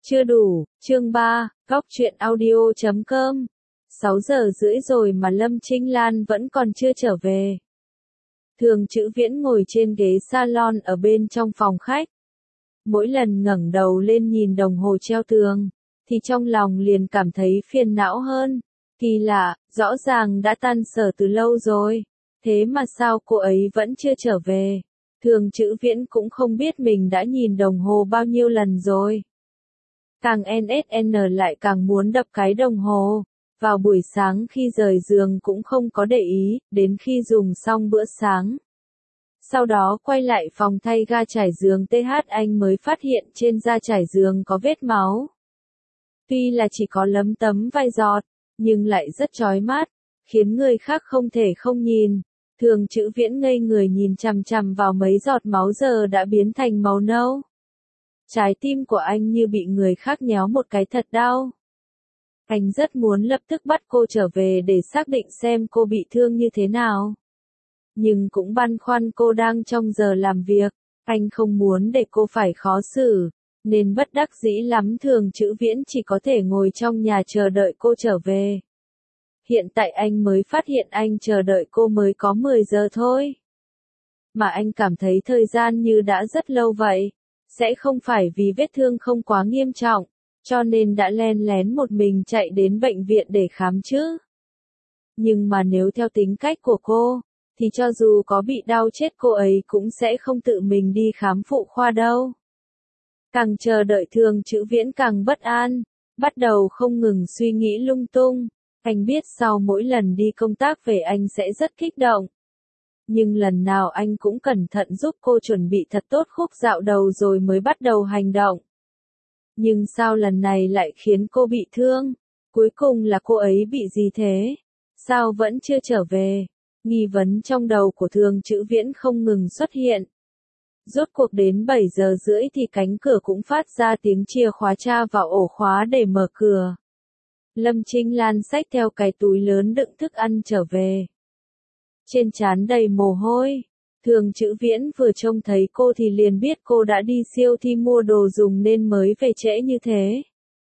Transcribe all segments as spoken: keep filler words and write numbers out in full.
Chưa đủ, chương ba, góc truyện audio chấm com. sáu giờ rưỡi rồi mà Lâm Trinh Lan vẫn còn chưa trở về. Thường Chữ Viễn ngồi trên ghế salon ở bên trong phòng khách. Mỗi lần ngẩng đầu lên nhìn đồng hồ treo tường, thì trong lòng liền cảm thấy phiền não hơn. Kỳ lạ, rõ ràng đã tan sở từ lâu rồi. Thế mà sao cô ấy vẫn chưa trở về? Thường Chữ Viễn cũng không biết mình đã nhìn đồng hồ bao nhiêu lần rồi. Càng en ét en lại càng muốn đập cái đồng hồ. Vào buổi sáng khi rời giường cũng không có để ý, đến khi dùng xong bữa sáng. Sau đó quay lại phòng thay ga trải giường tê hát anh mới phát hiện trên da trải giường có vết máu. Tuy là chỉ có lấm tấm vài giọt, nhưng lại rất chói mắt, khiến người khác không thể không nhìn. Thường Chữ Viễn ngây người nhìn chằm chằm vào mấy giọt máu giờ đã biến thành màu nâu. Trái tim của anh như bị người khác nhéo một cái thật đau. Anh rất muốn lập tức bắt cô trở về để xác định xem cô bị thương như thế nào. Nhưng cũng băn khoăn cô đang trong giờ làm việc, anh không muốn để cô phải khó xử, nên bất đắc dĩ lắm Thường Chữ Viễn chỉ có thể ngồi trong nhà chờ đợi cô trở về. Hiện tại anh mới phát hiện anh chờ đợi cô mới có mười giờ thôi. Mà anh cảm thấy thời gian như đã rất lâu vậy. Sẽ không phải vì vết thương không quá nghiêm trọng, cho nên đã len lén một mình chạy đến bệnh viện để khám chứ. Nhưng mà nếu theo tính cách của cô, thì cho dù có bị đau chết cô ấy cũng sẽ không tự mình đi khám phụ khoa đâu. Càng chờ đợi Thường Chữ Viễn càng bất an, bắt đầu không ngừng suy nghĩ lung tung. Anh biết sau mỗi lần đi công tác về anh sẽ rất kích động. Nhưng lần nào anh cũng cẩn thận giúp cô chuẩn bị thật tốt khúc dạo đầu rồi mới bắt đầu hành động. Nhưng sao lần này lại khiến cô bị thương? Cuối cùng là cô ấy bị gì thế? Sao vẫn chưa trở về? Nghi vấn trong đầu của Thường Chữ Viễn không ngừng xuất hiện. Rốt cuộc đến bảy giờ rưỡi thì cánh cửa cũng phát ra tiếng chìa khóa tra vào ổ khóa để mở cửa. Lâm Trinh Lan xách theo cái túi lớn đựng thức ăn trở về. Trên trán đầy mồ hôi. Thường Chữ Viễn vừa trông thấy cô thì liền biết cô đã đi siêu thị mua đồ dùng nên mới về trễ như thế.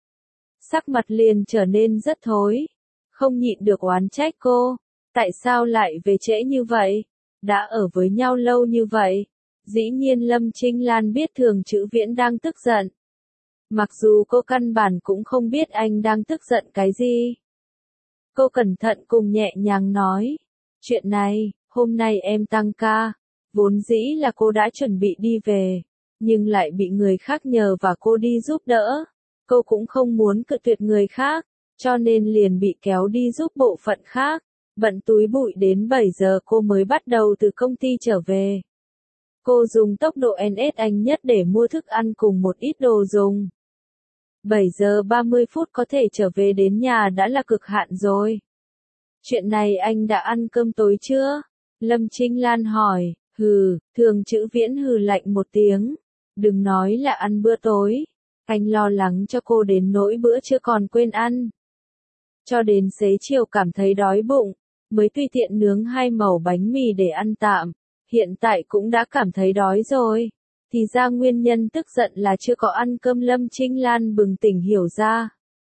Sắc mặt liền trở nên rất thối. Không nhịn được oán trách cô. Tại sao lại về trễ như vậy? Đã ở với nhau lâu như vậy. Dĩ nhiên Lâm Trinh Lan biết Thường Chữ Viễn đang tức giận. Mặc dù cô căn bản cũng không biết anh đang tức giận cái gì. Cô cẩn thận cùng nhẹ nhàng nói. Chuyện này, hôm nay em tăng ca, vốn dĩ là cô đã chuẩn bị đi về, nhưng lại bị người khác nhờ và cô đi giúp đỡ. Cô cũng không muốn cự tuyệt người khác, cho nên liền bị kéo đi giúp bộ phận khác. Bận túi bụi đến bảy giờ cô mới bắt đầu từ công ty trở về. Cô dùng tốc độ en ét nhanh nhất để mua thức ăn cùng một ít đồ dùng. bảy giờ ba mươi phút có thể trở về đến nhà đã là cực hạn rồi. Chuyện này anh đã ăn cơm tối chưa? Lâm Trinh Lan hỏi. Hừ, Thường Chữ Viễn hừ lạnh một tiếng. Đừng nói là ăn bữa tối. Anh lo lắng cho cô đến nỗi bữa chưa còn quên ăn. Cho đến xế chiều cảm thấy đói bụng, mới tùy tiện nướng hai mẩu bánh mì để ăn tạm. Hiện tại cũng đã cảm thấy đói rồi. Thì ra nguyên nhân tức giận là chưa có ăn cơm. Lâm Trinh Lan bừng tỉnh hiểu ra.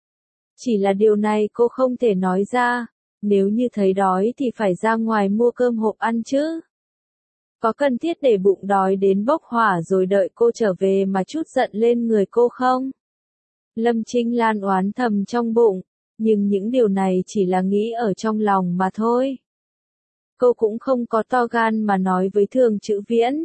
Chỉ là điều này cô không thể nói ra. Nếu như thấy đói thì phải ra ngoài mua cơm hộp ăn chứ. Có cần thiết để bụng đói đến bốc hỏa rồi đợi cô trở về mà chút giận lên người cô không? Lâm Trinh Lan oán thầm trong bụng, nhưng những điều này chỉ là nghĩ ở trong lòng mà thôi. Cô cũng không có to gan mà nói với Thường Chữ Viễn.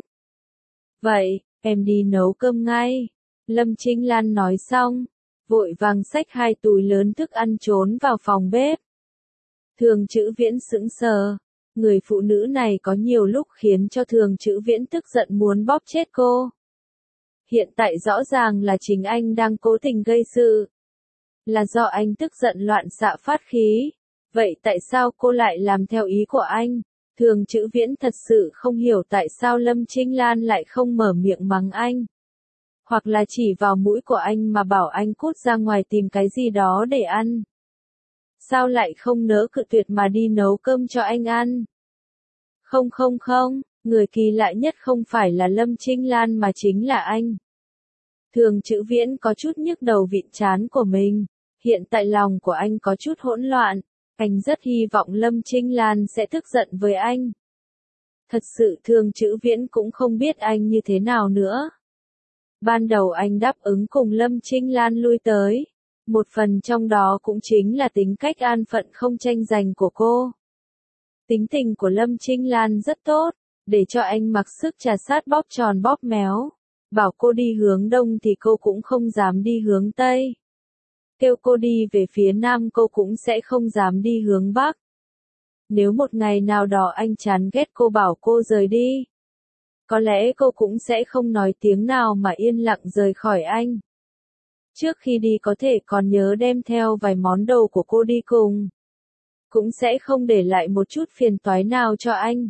Vậy, em đi nấu cơm ngay. Lâm Trinh Lan nói xong, vội vàng xách hai túi lớn thức ăn trốn vào phòng bếp. Thường Chữ Viễn sững sờ, người phụ nữ này có nhiều lúc khiến cho Thường Chữ Viễn tức giận muốn bóp chết cô. Hiện tại rõ ràng là chính anh đang cố tình gây sự. Là do anh tức giận loạn xạ phát khí. Vậy tại sao cô lại làm theo ý của anh? Thường Chữ Viễn thật sự không hiểu tại sao Lâm Trinh Lan lại không mở miệng mắng anh. Hoặc là chỉ vào mũi của anh mà bảo anh cút ra ngoài tìm cái gì đó để ăn. Sao lại không nỡ cự tuyệt mà đi nấu cơm cho anh ăn? Không không không, người kỳ lạ nhất không phải là Lâm Trinh Lan mà chính là anh. Thường Chữ Viễn có chút nhức đầu vịn trán của mình. Hiện tại lòng của anh có chút hỗn loạn. Anh rất hy vọng Lâm Trinh Lan sẽ tức giận với anh. Thật sự Thường Chữ Viễn cũng không biết anh như thế nào nữa. Ban đầu anh đáp ứng cùng Lâm Trinh Lan lui tới. Một phần trong đó cũng chính là tính cách an phận không tranh giành của cô. Tính tình của Lâm Trinh Lan rất tốt, để cho anh mặc sức trà sát bóp tròn bóp méo. Bảo cô đi hướng đông thì cô cũng không dám đi hướng tây. Kêu cô đi về phía nam cô cũng sẽ không dám đi hướng bắc. Nếu một ngày nào đó anh chán ghét cô bảo cô rời đi, có lẽ cô cũng sẽ không nói tiếng nào mà yên lặng rời khỏi anh. Trước khi đi có thể còn nhớ đem theo vài món đồ của cô đi cùng. Cũng sẽ không để lại một chút phiền toái nào cho anh.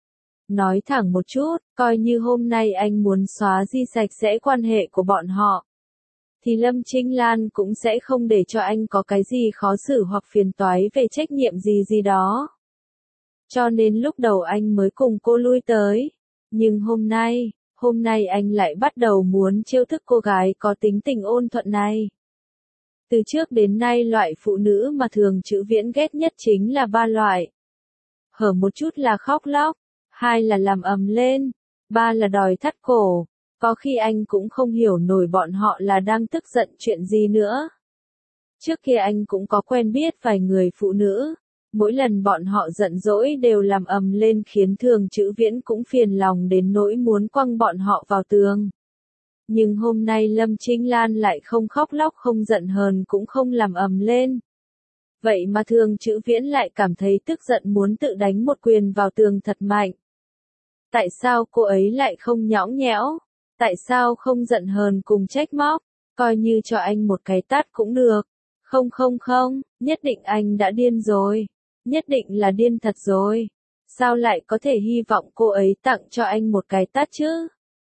Nói thẳng một chút, coi như hôm nay anh muốn xóa đi sạch sẽ quan hệ của bọn họ. Thì Lâm Trinh Lan cũng sẽ không để cho anh có cái gì khó xử hoặc phiền toái về trách nhiệm gì gì đó. Cho nên lúc đầu anh mới cùng cô lui tới. Nhưng hôm nay, hôm nay anh lại bắt đầu muốn trêu thức cô gái có tính tình ôn thuận này. Từ trước đến nay loại phụ nữ mà Thường Chữ Viễn ghét nhất chính là ba loại. Hở một chút là khóc lóc, hai là làm ầm lên, ba là đòi thắt cổ. Có khi anh cũng không hiểu nổi bọn họ là đang tức giận chuyện gì nữa. Trước kia anh cũng có quen biết vài người phụ nữ. Mỗi lần bọn họ giận dỗi đều làm ầm lên khiến Thường Chữ Viễn cũng phiền lòng đến nỗi muốn quăng bọn họ vào tường. Nhưng hôm nay Lâm Trinh Lan lại không khóc lóc không giận hờn cũng không làm ầm lên. Vậy mà Thường Chữ Viễn lại cảm thấy tức giận muốn tự đánh một quyền vào tường thật mạnh. Tại sao cô ấy lại không nhõng nhẽo? Tại sao không giận hờn cùng trách móc? Coi như cho anh một cái tát cũng được. Không không không, nhất định anh đã điên rồi. Nhất định là điên thật rồi. Sao lại có thể hy vọng cô ấy tặng cho anh một cái tát chứ?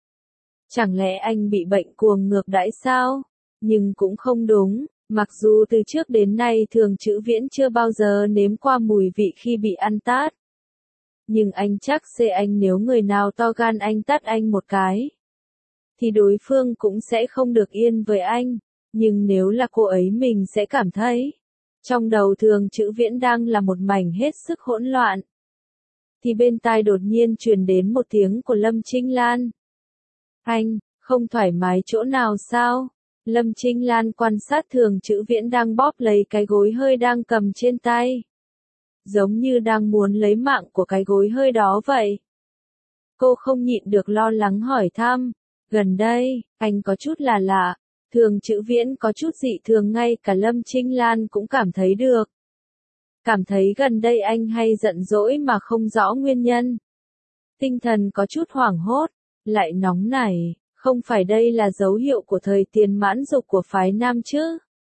Chẳng lẽ anh bị bệnh cuồng ngược đãi sao? Nhưng cũng không đúng, mặc dù từ trước đến nay Thường Chữ Viễn chưa bao giờ nếm qua mùi vị khi bị ăn tát. Nhưng anh chắc xê anh nếu người nào to gan anh tát anh một cái, thì đối phương cũng sẽ không được yên với anh. Nhưng nếu là cô ấy mình sẽ cảm thấy, trong đầu Thường Chữ Viễn đang là một mảnh hết sức hỗn loạn. Thì bên tai đột nhiên truyền đến một tiếng của Lâm Trinh Lan. Anh, không thoải mái chỗ nào sao? Lâm Trinh Lan quan sát Thường Chữ Viễn đang bóp lấy cái gối hơi đang cầm trên tay. Giống như đang muốn lấy mạng của cái gối hơi đó vậy. Cô không nhịn được lo lắng hỏi thăm. Gần đây, anh có chút là lạ. Thường Chữ Viễn có chút dị thường ngay cả Lâm Trinh Lan cũng cảm thấy được. Cảm thấy gần đây anh hay giận dỗi mà không rõ nguyên nhân. Tinh thần có chút hoảng hốt, lại nóng nảy, không phải đây là dấu hiệu của thời tiền mãn dục của phái nam chứ?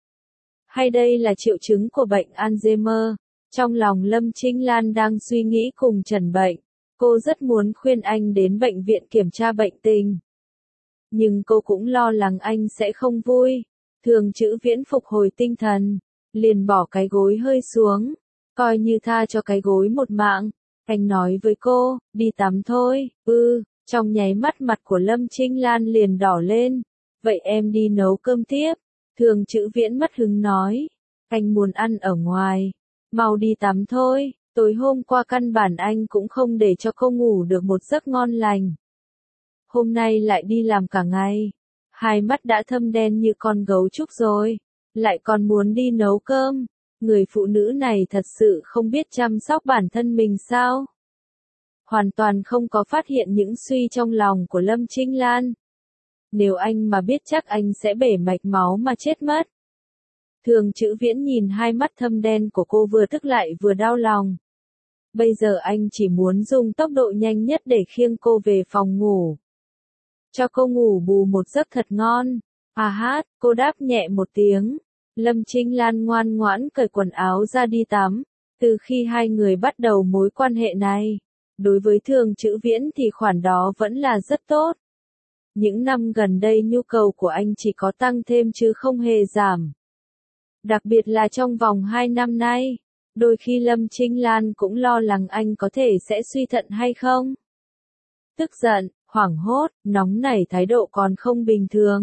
Hay đây là triệu chứng của bệnh Alzheimer? Trong lòng Lâm Trinh Lan đang suy nghĩ cùng trần bệnh, cô rất muốn khuyên anh đến bệnh viện kiểm tra bệnh tình. Nhưng cô cũng lo lắng anh sẽ không vui. Thường Chữ Viễn phục hồi tinh thần, liền bỏ cái gối hơi xuống, coi như tha cho cái gối một mạng. Anh nói với cô, đi tắm thôi. Ừ, trong nháy mắt mặt của Lâm Trinh Lan liền đỏ lên. Vậy em đi nấu cơm tiếp. Thường Chữ Viễn mất hứng nói, anh muốn ăn ở ngoài. Mau đi tắm thôi, tối hôm qua căn bản anh cũng không để cho cô ngủ được một giấc ngon lành. Hôm nay lại đi làm cả ngày, hai mắt đã thâm đen như con gấu trúc rồi, lại còn muốn đi nấu cơm. Người phụ nữ này thật sự không biết chăm sóc bản thân mình sao? Hoàn toàn không có phát hiện những suy trong lòng của Lâm Trinh Lan. Nếu anh mà biết chắc anh sẽ bể mạch máu mà chết mất. Thường Chữ Viễn nhìn hai mắt thâm đen của cô vừa tức lại vừa đau lòng. Bây giờ anh chỉ muốn dùng tốc độ nhanh nhất để khiêng cô về phòng ngủ. Cho cô ngủ bù một giấc thật ngon. À hát, cô đáp nhẹ một tiếng. Lâm Trinh Lan ngoan ngoãn cởi quần áo ra đi tắm. Từ khi hai người bắt đầu mối quan hệ này, đối với Thường Chữ Viễn thì khoản đó vẫn là rất tốt. Những năm gần đây nhu cầu của anh chỉ có tăng thêm chứ không hề giảm. Đặc biệt là trong vòng hai năm nay, đôi khi Lâm Trinh Lan cũng lo lắng anh có thể sẽ suy thận hay không. Tức giận, hoảng hốt, nóng nảy thái độ còn không bình thường.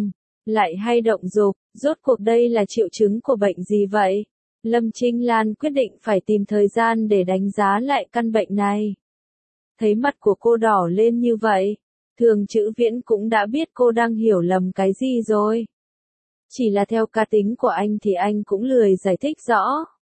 lại hay động dục, rốt cuộc đây là triệu chứng của bệnh gì vậy? Lâm Trinh Lan quyết định phải tìm thời gian để đánh giá lại căn bệnh này. Thấy mặt của cô đỏ lên như vậy, Thường Chữ Viễn cũng đã biết cô đang hiểu lầm cái gì rồi. Chỉ là theo cá tính của anh thì anh cũng lười giải thích rõ.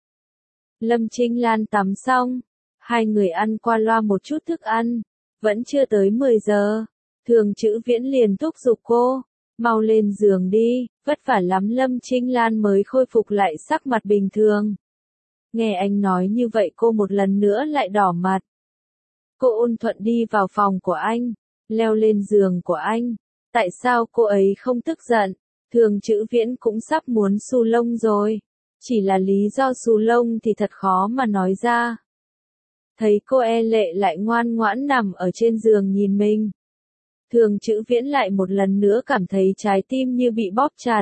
Lâm Trinh Lan tắm xong, hai người ăn qua loa một chút thức ăn, vẫn chưa tới mười giờ, Thường Chữ Viễn liền thúc giục cô, mau lên giường đi, vất vả lắm. Lâm Trinh Lan mới khôi phục lại sắc mặt bình thường. Nghe anh nói như vậy cô một lần nữa lại đỏ mặt. Cô ôn thuận đi vào phòng của anh, leo lên giường của anh. Tại sao cô ấy không tức giận? Thường Chữ Viễn cũng sắp muốn xù lông rồi. Chỉ là lý do xù lông thì thật khó mà nói ra. Thấy cô e lệ lại ngoan ngoãn nằm ở trên giường nhìn mình. Thường Chữ Viễn lại một lần nữa cảm thấy trái tim như bị bóp chặt.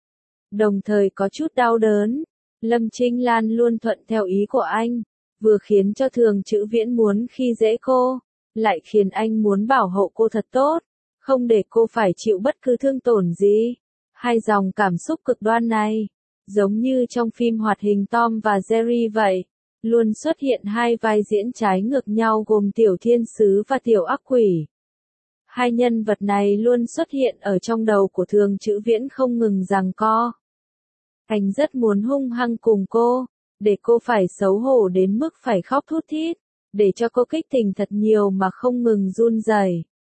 Đồng thời có chút đau đớn. Lâm Trinh Lan luôn thuận theo ý của anh. Vừa khiến cho Thường Chữ Viễn muốn khi dễ cô, lại khiến anh muốn bảo hộ cô thật tốt, không để cô phải chịu bất cứ thương tổn gì. Hai dòng cảm xúc cực đoan này, giống như trong phim hoạt hình Tom và Jerry vậy, luôn xuất hiện hai vai diễn trái ngược nhau gồm tiểu thiên sứ và tiểu ác quỷ. Hai nhân vật này luôn xuất hiện ở trong đầu của Thường Chữ Viễn không ngừng giằng co. Anh rất muốn hung hăng cùng cô, để cô phải xấu hổ đến mức phải khóc thút thít, để cho cô kích tình thật nhiều mà không ngừng run rẩy,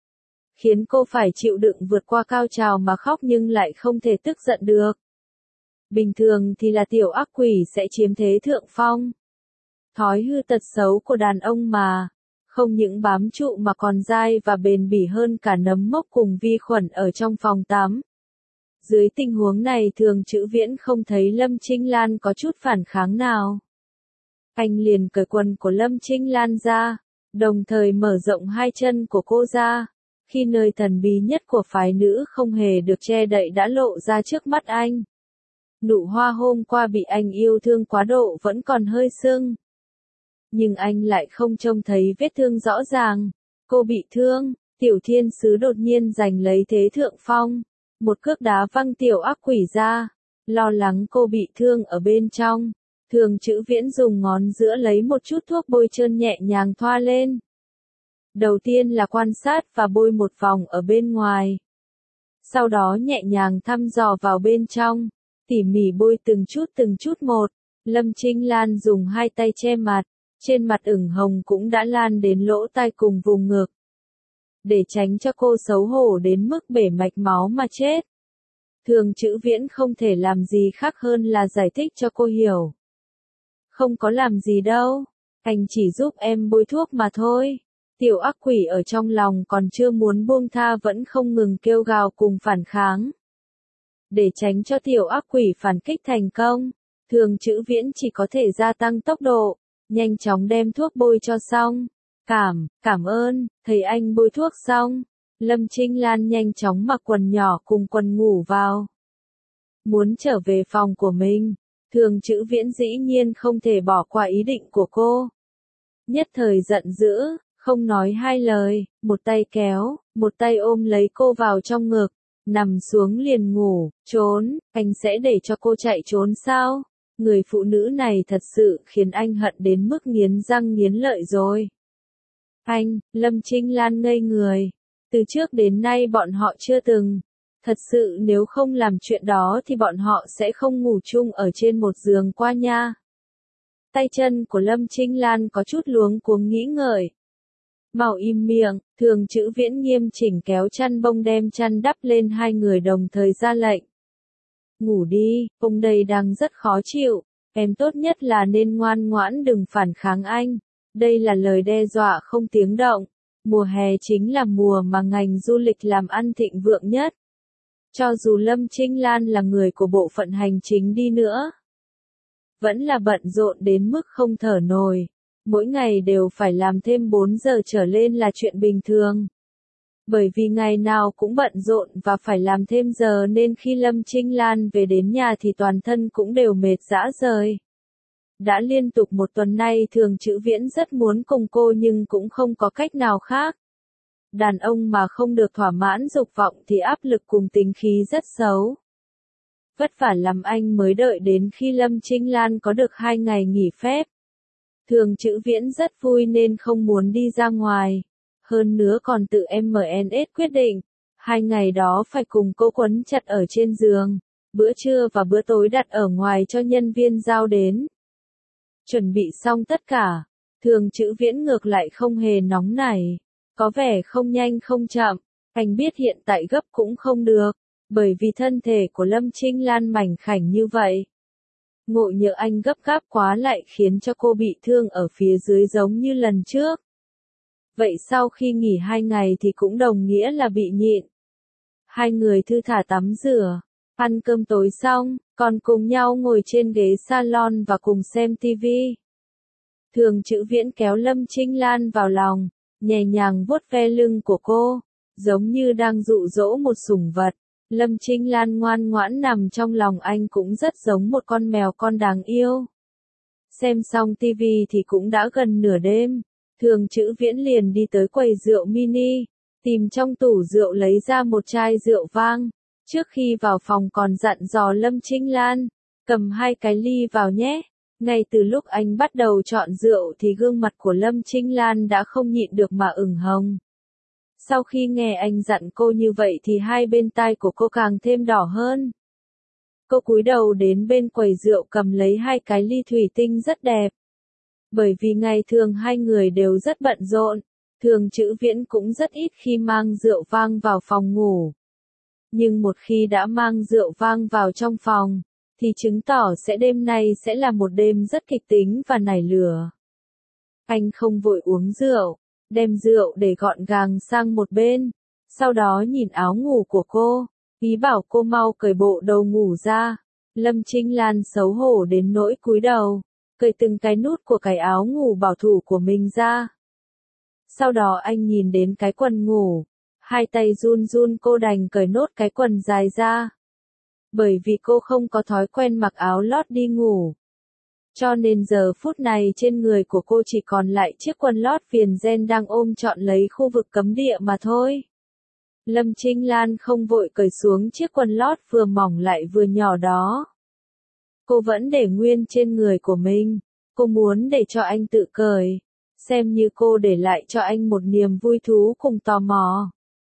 khiến cô phải chịu đựng vượt qua cao trào mà khóc nhưng lại không thể tức giận được. Bình thường thì là tiểu ác quỷ sẽ chiếm thế thượng phong. Thói hư tật xấu của đàn ông mà, không những bám trụ mà còn dai và bền bỉ hơn cả nấm mốc cùng vi khuẩn ở trong phòng tắm. Dưới tình huống này Thường Chữ Viễn không thấy Lâm Trinh Lan có chút phản kháng nào. Anh liền cởi quần của Lâm Trinh Lan ra, đồng thời mở rộng hai chân của cô ra, khi nơi thần bí nhất của phái nữ không hề được che đậy đã lộ ra trước mắt anh. Nụ hoa hôm qua bị anh yêu thương quá độ vẫn còn hơi sưng. Nhưng anh lại không trông thấy vết thương rõ ràng. Cô bị thương, tiểu thiên sứ đột nhiên giành lấy thế thượng phong. Một cước đá văng tiểu ác quỷ ra. Lo lắng cô bị thương ở bên trong, Thường Chữ Viễn dùng ngón giữa lấy một chút thuốc bôi trơn nhẹ nhàng thoa lên. Đầu tiên là quan sát và bôi một vòng ở bên ngoài. Sau đó nhẹ nhàng thăm dò vào bên trong, tỉ mỉ bôi từng chút từng chút một. Lâm Trinh Lan dùng hai tay che mặt, trên mặt ửng hồng cũng đã lan đến lỗ tai cùng vùng ngực. Để tránh cho cô xấu hổ đến mức bể mạch máu mà chết, Thường Chữ Viễn không thể làm gì khác hơn là giải thích cho cô hiểu. Không có làm gì đâu, anh chỉ giúp em bôi thuốc mà thôi. Tiểu ác quỷ ở trong lòng còn chưa muốn buông tha vẫn không ngừng kêu gào cùng phản kháng. Để tránh cho tiểu ác quỷ phản kích thành công, Thường Chữ Viễn chỉ có thể gia tăng tốc độ, nhanh chóng đem thuốc bôi cho xong. Cảm, cảm ơn, thấy anh bôi thuốc xong, Lâm Trinh Lan nhanh chóng mặc quần nhỏ cùng quần ngủ vào. Muốn trở về phòng của mình, Thường Chữ Viễn dĩ nhiên không thể bỏ qua ý định của cô. Nhất thời giận dữ, không nói hai lời, một tay kéo, một tay ôm lấy cô vào trong ngực, nằm xuống liền ngủ. Trốn, anh sẽ để cho cô chạy trốn sao? Người phụ nữ này thật sự khiến anh hận đến mức nghiến răng nghiến lợi rồi. Anh, Lâm Trinh Lan ngây người. Từ trước đến nay bọn họ chưa từng. Thật sự nếu không làm chuyện đó thì bọn họ sẽ không ngủ chung ở trên một giường qua nha. Tay chân của Lâm Trinh Lan có chút luống cuống nghĩ ngợi. Mau im miệng, Thường Chữ Viễn nghiêm chỉnh kéo chăn bông đem chăn đắp lên hai người đồng thời ra lệnh. Ngủ đi, ông đây đang rất khó chịu, em tốt nhất là nên ngoan ngoãn đừng phản kháng anh. Đây là lời đe dọa không tiếng động. Mùa hè chính là mùa mà ngành du lịch làm ăn thịnh vượng nhất. Cho dù Lâm Trinh Lan là người của bộ phận hành chính đi nữa, vẫn là bận rộn đến mức không thở nổi. Mỗi ngày đều phải làm thêm bốn giờ trở lên là chuyện bình thường. Bởi vì ngày nào cũng bận rộn và phải làm thêm giờ nên khi Lâm Trinh Lan về đến nhà thì toàn thân cũng đều mệt rã rời. Đã liên tục một tuần nay Thường Chữ Viễn rất muốn cùng cô nhưng cũng không có cách nào khác. Đàn ông mà không được thỏa mãn dục vọng thì áp lực cùng tính khí rất xấu. Vất vả lắm anh mới đợi đến khi Lâm Trinh Lan có được hai ngày nghỉ phép. Thường Chữ Viễn rất vui nên không muốn đi ra ngoài. Hơn nữa còn tự em en ét quyết định. Hai ngày đó phải cùng cô quấn chặt ở trên giường. Bữa trưa và bữa tối đặt ở ngoài cho nhân viên giao đến. Chuẩn bị xong tất cả. Thường Chữ Viễn ngược lại không hề nóng nảy. Có vẻ không nhanh không chậm. Anh biết hiện tại gấp cũng không được. Bởi vì thân thể của Lâm Trinh Lan mảnh khảnh như vậy. Ngộ nhỡ anh gấp gáp quá lại khiến cho cô bị thương ở phía dưới giống như lần trước. Vậy sau khi nghỉ hai ngày thì cũng đồng nghĩa là bị nhịn. Hai người thư thả tắm rửa, ăn cơm tối xong, còn cùng nhau ngồi trên ghế salon và cùng xem tivi. Thường Chữ Viễn kéo Lâm Trinh Lan vào lòng, nhẹ nhàng vuốt ve lưng của cô, giống như đang dụ dỗ một sủng vật. Lâm Trinh Lan ngoan ngoãn nằm trong lòng anh cũng rất giống một con mèo con đáng yêu. Xem xong tivi thì cũng đã gần nửa đêm. Thường Chữ Viễn liền đi tới quầy rượu mini, tìm trong tủ rượu lấy ra một chai rượu vang. Trước khi vào phòng còn dặn dò Lâm Trinh Lan, cầm hai cái ly vào nhé. Ngay từ lúc anh bắt đầu chọn rượu thì gương mặt của Lâm Trinh Lan đã không nhịn được mà ửng hồng. Sau khi nghe anh dặn cô như vậy thì hai bên tai của cô càng thêm đỏ hơn. Cô cúi đầu đến bên quầy rượu cầm lấy hai cái ly thủy tinh rất đẹp. Bởi vì ngày thường hai người đều rất bận rộn, Thường Chữ Viễn cũng rất ít khi mang rượu vang vào phòng ngủ. Nhưng một khi đã mang rượu vang vào trong phòng, thì chứng tỏ sẽ đêm nay sẽ là một đêm rất kịch tính và nảy lửa. Anh không vội uống rượu, đem rượu để gọn gàng sang một bên, sau đó nhìn áo ngủ của cô, ý bảo cô mau cởi bộ đồ ngủ ra. Lâm Trinh Lan xấu hổ đến nỗi cúi đầu, cởi từng cái nút của cái áo ngủ bảo thủ của mình ra. Sau đó anh nhìn đến cái quần ngủ, hai tay run run cô đành cởi nốt cái quần dài ra. Bởi vì cô không có thói quen mặc áo lót đi ngủ. Cho nên giờ phút này trên người của cô chỉ còn lại chiếc quần lót viền ren đang ôm trọn lấy khu vực cấm địa mà thôi. Lâm Trinh Lan không vội cởi xuống chiếc quần lót vừa mỏng lại vừa nhỏ đó. Cô vẫn để nguyên trên người của mình, cô muốn để cho anh tự cởi, xem như cô để lại cho anh một niềm vui thú cùng tò mò.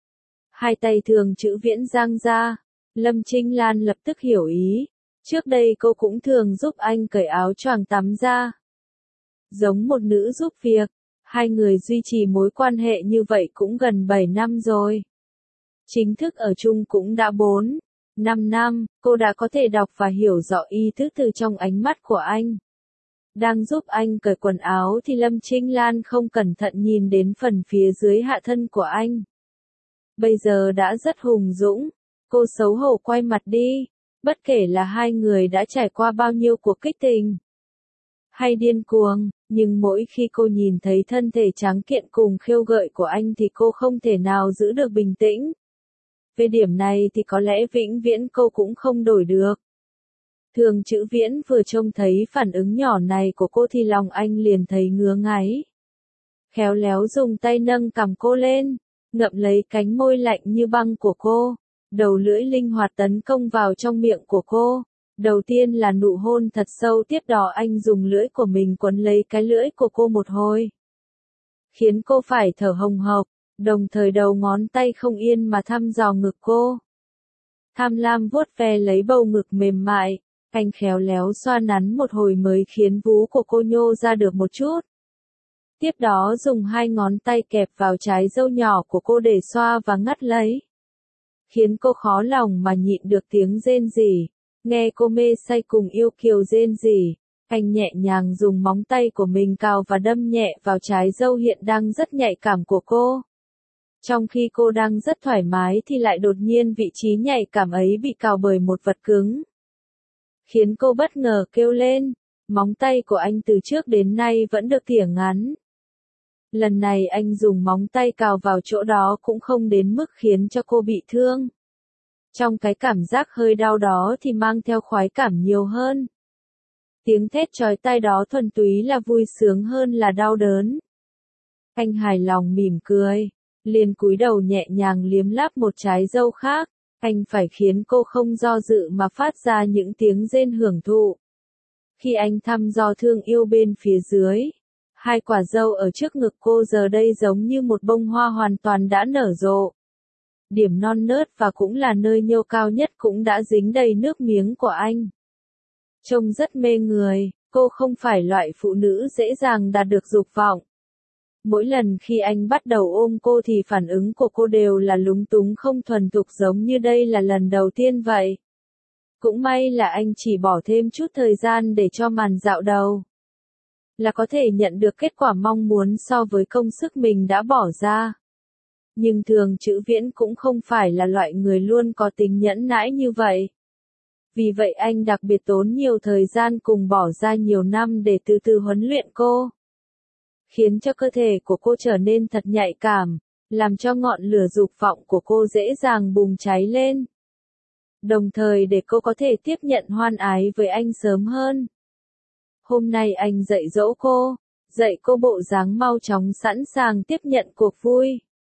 Hai tay Thường Chữ Viễn dang ra, Lâm Trinh Lan lập tức hiểu ý, trước đây cô cũng thường giúp anh cởi áo choàng tắm ra. Giống một nữ giúp việc, hai người duy trì mối quan hệ như vậy cũng gần bảy năm rồi. Chính thức ở chung cũng đã bốn, năm năm, cô đã có thể đọc và hiểu rõ ý thức từ trong ánh mắt của anh. Đang giúp anh cởi quần áo thì Lâm Trinh Lan không cẩn thận nhìn đến phần phía dưới hạ thân của anh. Bây giờ đã rất hùng dũng, cô xấu hổ quay mặt đi, bất kể là hai người đã trải qua bao nhiêu cuộc kích tình hay điên cuồng, nhưng mỗi khi cô nhìn thấy thân thể trắng kiện cùng khêu gợi của anh thì cô không thể nào giữ được bình tĩnh. Về điểm này thì có lẽ vĩnh viễn cô cũng không đổi được. Thường Chữ Viễn vừa trông thấy phản ứng nhỏ này của cô thì lòng anh liền thấy ngứa ngáy. Khéo léo dùng tay nâng cằm cô lên, ngậm lấy cánh môi lạnh như băng của cô, đầu lưỡi linh hoạt tấn công vào trong miệng của cô. Đầu tiên là nụ hôn thật sâu, tiếp đó anh dùng lưỡi của mình quấn lấy cái lưỡi của cô một hồi, khiến cô phải thở hồng hộc, đồng thời đầu ngón tay không yên mà thăm dò ngực cô. Tham lam vuốt ve lấy bầu ngực mềm mại, anh khéo léo xoa nắn một hồi mới khiến vú của cô nhô ra được một chút. Tiếp đó dùng hai ngón tay kẹp vào trái râu nhỏ của cô để xoa và ngắt lấy, khiến cô khó lòng mà nhịn được tiếng rên rỉ. Nghe cô mê say cùng yêu kiều rên rỉ, anh nhẹ nhàng dùng móng tay của mình cào và đâm nhẹ vào trái râu hiện đang rất nhạy cảm của cô. Trong khi cô đang rất thoải mái thì lại đột nhiên vị trí nhạy cảm ấy bị cào bởi một vật cứng, khiến cô bất ngờ kêu lên. Móng tay của anh từ trước đến nay vẫn được tỉa ngắn. Lần này anh dùng móng tay cào vào chỗ đó cũng không đến mức khiến cho cô bị thương. Trong cái cảm giác hơi đau đó thì mang theo khoái cảm nhiều hơn. Tiếng thét chói tai đó thuần túy là vui sướng hơn là đau đớn. Anh hài lòng mỉm cười, liền cúi đầu nhẹ nhàng liếm láp một trái dâu khác, anh phải khiến cô không do dự mà phát ra những tiếng rên hưởng thụ. Khi anh thăm dò thương yêu bên phía dưới, hai quả dâu ở trước ngực cô giờ đây giống như một bông hoa hoàn toàn đã nở rộ. Điểm non nớt và cũng là nơi nhô cao nhất cũng đã dính đầy nước miếng của anh. Trông rất mê người, cô không phải loại phụ nữ dễ dàng đạt được dục vọng. Mỗi lần khi anh bắt đầu ôm cô thì phản ứng của cô đều là lúng túng không thuần thục giống như đây là lần đầu tiên vậy. Cũng may là anh chỉ bỏ thêm chút thời gian để cho màn dạo đầu, là có thể nhận được kết quả mong muốn so với công sức mình đã bỏ ra. Nhưng Thường Chữ Viễn cũng không phải là loại người luôn có tính nhẫn nãi như vậy. Vì vậy anh đặc biệt tốn nhiều thời gian cùng bỏ ra nhiều năm để từ từ huấn luyện cô, khiến cho cơ thể của cô trở nên thật nhạy cảm, làm cho ngọn lửa dục vọng của cô dễ dàng bùng cháy lên. Đồng thời để cô có thể tiếp nhận hoan ái với anh sớm hơn. Hôm nay anh dạy dỗ cô, dạy cô bộ dáng mau chóng sẵn sàng tiếp nhận cuộc vui.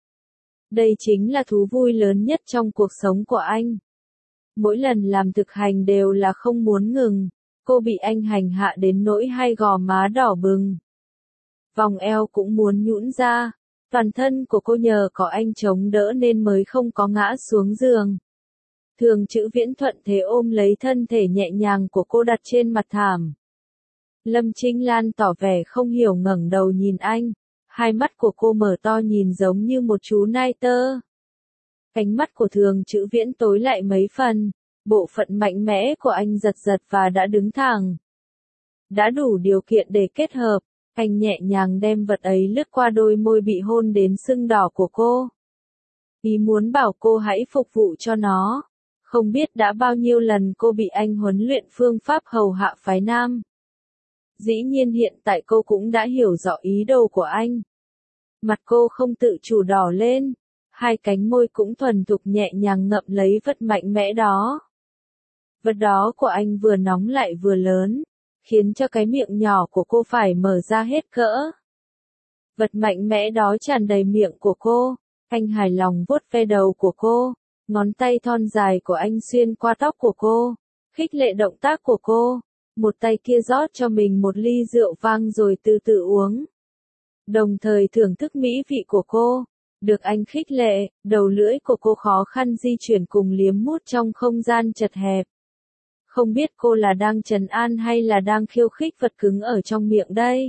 Đây chính là thú vui lớn nhất trong cuộc sống của anh. Mỗi lần làm thực hành đều là không muốn ngừng, cô bị anh hành hạ đến nỗi hai gò má đỏ bừng. Vòng eo cũng muốn nhũn ra, toàn thân của cô nhờ có anh chống đỡ nên mới không có ngã xuống giường. Thường Chữ Viễn thuận thế ôm lấy thân thể nhẹ nhàng của cô đặt trên mặt thảm. Lâm Trinh Lan tỏ vẻ không hiểu ngẩng đầu nhìn anh, hai mắt của cô mở to nhìn giống như một chú nai tơ. Cánh mắt của Thường Chữ Viễn tối lại mấy phần, bộ phận mạnh mẽ của anh giật giật và đã đứng thẳng. Đã đủ điều kiện để kết hợp, anh nhẹ nhàng đem vật ấy lướt qua đôi môi bị hôn đến sưng đỏ của cô. Ý muốn bảo cô hãy phục vụ cho nó. Không biết đã bao nhiêu lần cô bị anh huấn luyện phương pháp hầu hạ phái nam. Dĩ nhiên hiện tại cô cũng đã hiểu rõ ý đồ của anh. Mặt cô không tự chủ đỏ lên, hai cánh môi cũng thuần thục nhẹ nhàng ngậm lấy vật mạnh mẽ đó. Vật đó của anh vừa nóng lại vừa lớn, khiến cho cái miệng nhỏ của cô phải mở ra hết cỡ. Vật mạnh mẽ đó tràn đầy miệng của cô, anh hài lòng vuốt ve đầu của cô, ngón tay thon dài của anh xuyên qua tóc của cô, khích lệ động tác của cô, một tay kia rót cho mình một ly rượu vang rồi từ từ uống. Đồng thời thưởng thức mỹ vị của cô, được anh khích lệ, đầu lưỡi của cô khó khăn di chuyển cùng liếm mút trong không gian chật hẹp. Không biết cô là đang trấn an hay là đang khiêu khích vật cứng ở trong miệng đây.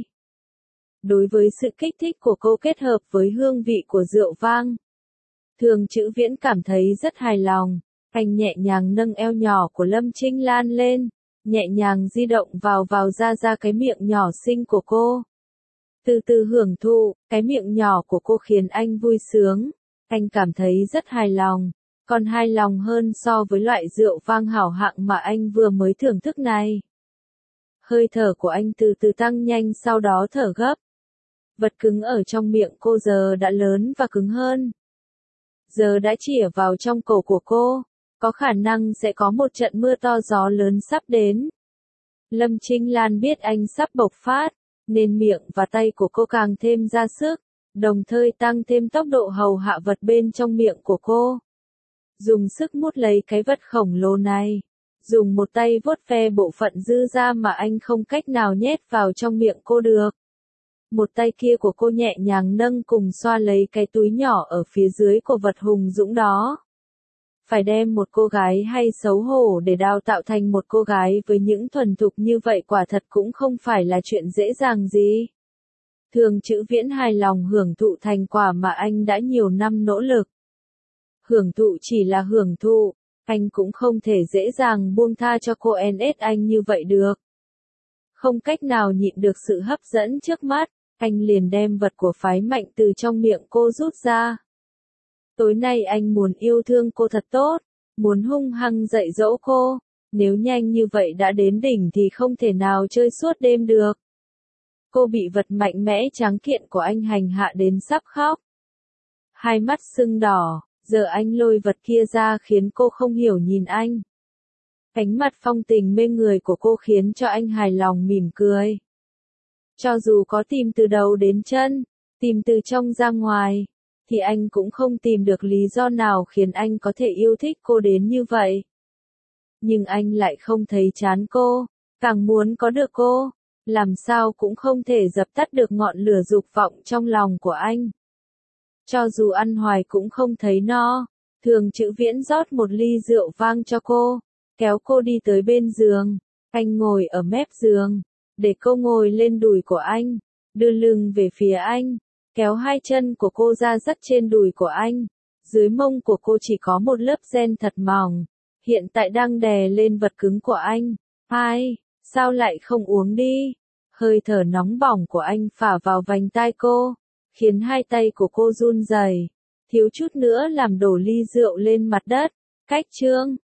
Đối với sự kích thích của cô kết hợp với hương vị của rượu vang, Thường Chữ Viễn cảm thấy rất hài lòng. Anh nhẹ nhàng nâng eo nhỏ của Lâm Trinh Lan lên, nhẹ nhàng di động vào vào ra ra cái miệng nhỏ xinh của cô. Từ từ hưởng thụ, cái miệng nhỏ của cô khiến anh vui sướng. Anh cảm thấy rất hài lòng, còn hài lòng hơn so với loại rượu vang hảo hạng mà anh vừa mới thưởng thức này. Hơi thở của anh từ từ tăng nhanh sau đó thở gấp. Vật cứng ở trong miệng cô giờ đã lớn và cứng hơn. Giờ đã chĩa vào trong cổ của cô, có khả năng sẽ có một trận mưa to gió lớn sắp đến. Lâm Trinh Lan biết anh sắp bộc phát, nên miệng và tay của cô càng thêm ra sức, đồng thời tăng thêm tốc độ hầu hạ vật bên trong miệng của cô. Dùng sức mút lấy cái vật khổng lồ này, dùng một tay vuốt ve bộ phận dư ra mà anh không cách nào nhét vào trong miệng cô được. Một tay kia của cô nhẹ nhàng nâng cùng xoa lấy cái túi nhỏ ở phía dưới của vật hùng dũng đó. Phải đem một cô gái hay xấu hổ để đào tạo thành một cô gái với những thuần thục như vậy quả thật cũng không phải là chuyện dễ dàng gì. Thường Chữ Viễn hài lòng hưởng thụ thành quả mà anh đã nhiều năm nỗ lực. Hưởng thụ chỉ là hưởng thụ, anh cũng không thể dễ dàng buông tha cho cô en ét anh như vậy được. Không cách nào nhịn được sự hấp dẫn trước mắt, anh liền đem vật của phái mạnh từ trong miệng cô rút ra. Tối nay anh muốn yêu thương cô thật tốt, muốn hung hăng dạy dỗ cô, nếu nhanh như vậy đã đến đỉnh thì không thể nào chơi suốt đêm được. Cô bị vật mạnh mẽ tráng kiện của anh hành hạ đến sắp khóc. Hai mắt sưng đỏ, giờ anh lôi vật kia ra khiến cô không hiểu nhìn anh. Ánh mặt phong tình mê người của cô khiến cho anh hài lòng mỉm cười. Cho dù có tìm từ đầu đến chân, tìm từ trong ra ngoài, thì anh cũng không tìm được lý do nào khiến anh có thể yêu thích cô đến như vậy. Nhưng anh lại không thấy chán cô, càng muốn có được cô, làm sao cũng không thể dập tắt được ngọn lửa dục vọng trong lòng của anh. Cho dù ăn hoài cũng không thấy no, Thường Chữ Viễn rót một ly rượu vang cho cô, kéo cô đi tới bên giường, anh ngồi ở mép giường, để cô ngồi lên đùi của anh, đưa lưng về phía anh, kéo hai chân của cô ra dắt trên đùi của anh, dưới mông của cô chỉ có một lớp ren thật mỏng, hiện tại đang đè lên vật cứng của anh. Ai, sao lại không uống đi? Hơi thở nóng bỏng của anh phả vào vành tai cô, khiến hai tay của cô run rẩy, thiếu chút nữa làm đổ ly rượu lên mặt đất. Cách chương